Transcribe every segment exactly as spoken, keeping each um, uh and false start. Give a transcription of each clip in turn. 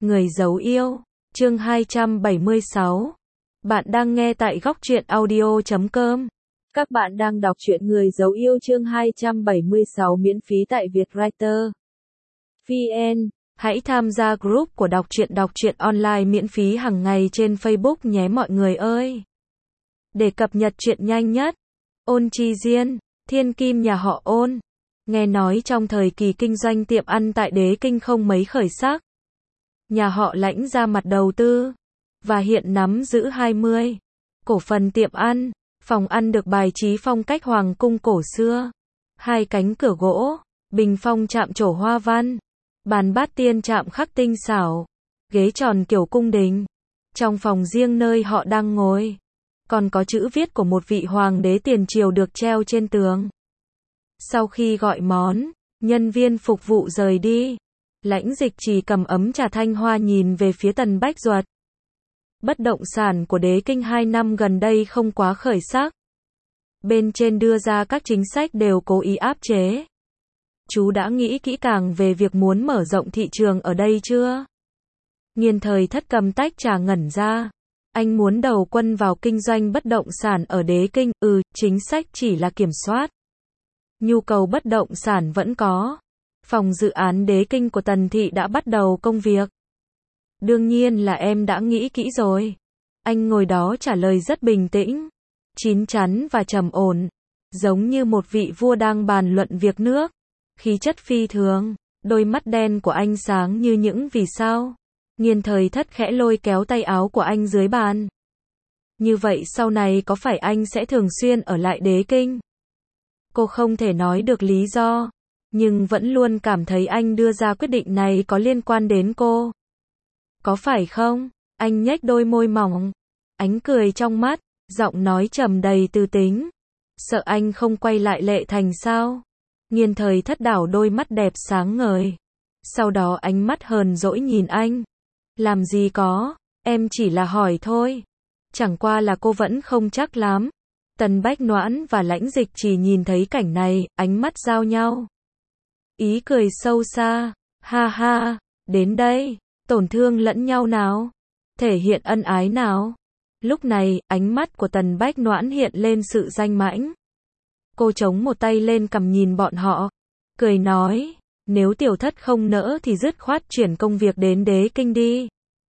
Người giấu yêu, chương hai trăm bảy mươi sáu. Bạn đang nghe tại góc truyện audio chấm com. Các bạn đang đọc truyện Người giấu yêu chương hai trăm bảy mươi sáu miễn phí tại Vietwriter. vê en. Hãy tham gia group của đọc truyện đọc truyện online miễn phí hàng ngày trên Facebook nhé mọi người ơi. Để cập nhật truyện nhanh nhất. Ôn Chi Diên, thiên kim nhà họ Ôn. Nghe nói trong thời kỳ kinh doanh tiệm ăn tại Đế Kinh không mấy khởi sắc. Nhà họ Lãnh ra mặt đầu tư, và hiện nắm giữ hai mươi cổ phần tiệm ăn, phòng ăn được bài trí phong cách hoàng cung cổ xưa. Hai cánh cửa gỗ, bình phong chạm trổ hoa văn, bàn bát tiên chạm khắc tinh xảo, ghế tròn kiểu cung đình. Trong phòng riêng nơi họ đang ngồi, còn có chữ viết của một vị hoàng đế tiền triều được treo trên tường. Sau khi gọi món, nhân viên phục vụ rời đi. Lãnh Dịch Trì cầm ấm trà thanh hoa nhìn về phía Tần Bách Duật. Bất động sản của Đế Kinh hai năm gần đây không quá khởi sắc. Bên trên đưa ra các chính sách đều cố ý áp chế. Chú đã nghĩ kỹ càng về việc muốn mở rộng thị trường ở đây chưa? Nghiên Thời Thất cầm tách trà ngẩn ra. Anh muốn đầu quân vào kinh doanh bất động sản ở Đế Kinh, ừ, chính sách chỉ là kiểm soát. Nhu cầu bất động sản vẫn có. Phòng dự án Đế Kinh của Tần Thị đã bắt đầu công việc. Đương nhiên là em đã nghĩ kỹ rồi. Anh ngồi đó trả lời rất bình tĩnh, chín chắn và trầm ổn, giống như một vị vua đang bàn luận việc nước. Khí chất phi thường, đôi mắt đen của anh sáng như những vì sao. Nghiên Thời Thất khẽ lôi kéo tay áo của anh dưới bàn. Như vậy sau này có phải anh sẽ thường xuyên ở lại Đế Kinh? Cô không thể nói được lý do, nhưng vẫn luôn cảm thấy anh đưa ra quyết định này có liên quan đến cô. Có phải không? Anh nhếch đôi môi mỏng, ánh cười trong mắt, giọng nói trầm đầy tư tính. Sợ anh không quay lại Lệ Thành sao? Nghiên Thời Thất đảo đôi mắt đẹp sáng ngời. Sau đó ánh mắt hờn dỗi nhìn anh. Làm gì có, em chỉ là hỏi thôi. Chẳng qua là cô vẫn không chắc lắm. Tần Bách Noãn và Lãnh Dịch Trì nhìn thấy cảnh này, ánh mắt giao nhau. Ý cười sâu xa, ha ha, đến đây, tổn thương lẫn nhau nào, thể hiện ân ái nào. Lúc này, ánh mắt của Tần Bách Noãn hiện lên sự danh mãnh. Cô chống một tay lên cằm nhìn bọn họ, cười nói, nếu Tiểu Thất không nỡ thì dứt khoát chuyển công việc đến Đế Kinh đi.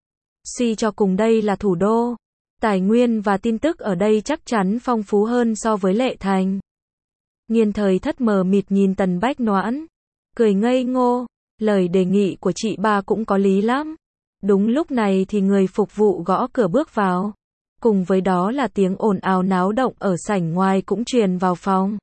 Suy cho cùng đây là thủ đô, tài nguyên và tin tức ở đây chắc chắn phong phú hơn so với Lệ Thành. Nghiên Thời Thất mờ mịt nhìn Tần Bách Noãn, cười ngây ngô, lời đề nghị của chị ba cũng có lý lắm. Đúng lúc này thì người phục vụ gõ cửa bước vào. Cùng với đó là tiếng ồn ào náo động ở sảnh ngoài cũng truyền vào phòng.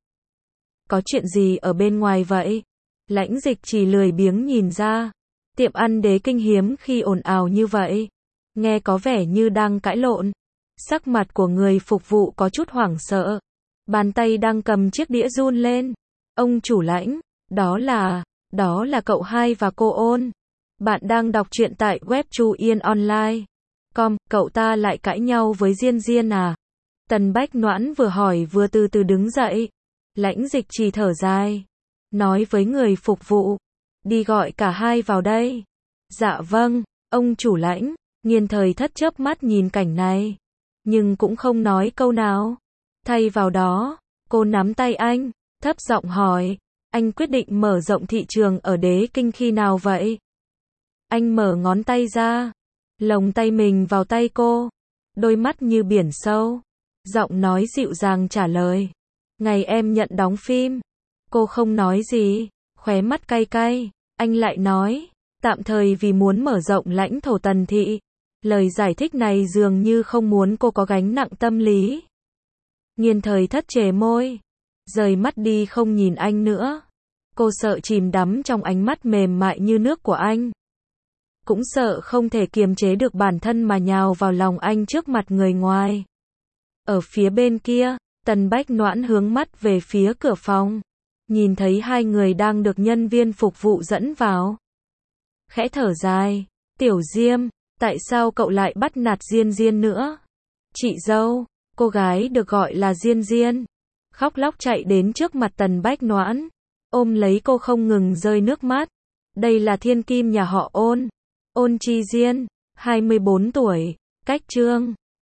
Có chuyện gì ở bên ngoài vậy? Lãnh Dịch Trì lười biếng nhìn ra. Tiệm ăn Đế Kinh hiếm khi ồn ào như vậy. Nghe có vẻ như đang cãi lộn. Sắc mặt của người phục vụ có chút hoảng sợ. Bàn tay đang cầm chiếc đĩa run lên. Ông chủ Lãnh, đó là, đó là cậu hai và cô Ôn. Bạn đang đọc truyện tại web chu yên online chấm com, cậu ta lại cãi nhau với Diên Diên à? Tần Bách Noãn vừa hỏi vừa từ từ đứng dậy. Lãnh Dịch Trì thở dài, nói với người phục vụ, đi gọi cả hai vào đây. Dạ vâng, ông chủ Lãnh. Nghiên Thời Thất chớp mắt nhìn cảnh này, nhưng cũng không nói câu nào. Thay vào đó, cô nắm tay anh, thấp giọng hỏi, anh quyết định mở rộng thị trường ở Đế Kinh khi nào vậy? Anh mở ngón tay ra, lồng tay mình vào tay cô, đôi mắt như biển sâu, giọng nói dịu dàng trả lời, ngày em nhận đóng phim. Cô không nói gì, khóe mắt cay cay. Anh lại nói, tạm thời vì muốn mở rộng lãnh thổ Tần Thị. Lời giải thích này dường như không muốn cô có gánh nặng tâm lý. Nghiên Thời Thất chề môi, rời mắt đi không nhìn anh nữa. Cô sợ chìm đắm trong ánh mắt mềm mại như nước của anh. Cũng sợ không thể kiềm chế được bản thân mà nhào vào lòng anh trước mặt người ngoài. Ở phía bên kia, Tần Bách Noãn hướng mắt về phía cửa phòng. Nhìn thấy hai người đang được nhân viên phục vụ dẫn vào. Khẽ thở dài, Tiểu Diêm, tại sao cậu lại bắt nạt Diên Diên nữa? Chị dâu, cô gái được gọi là Diên Diên, khóc lóc chạy đến trước mặt Tần Bách Noãn, ôm lấy cô không ngừng rơi nước mắt. Đây là thiên kim nhà họ Ôn. Ôn Chi Diên, hai mươi bốn tuổi, cách Chương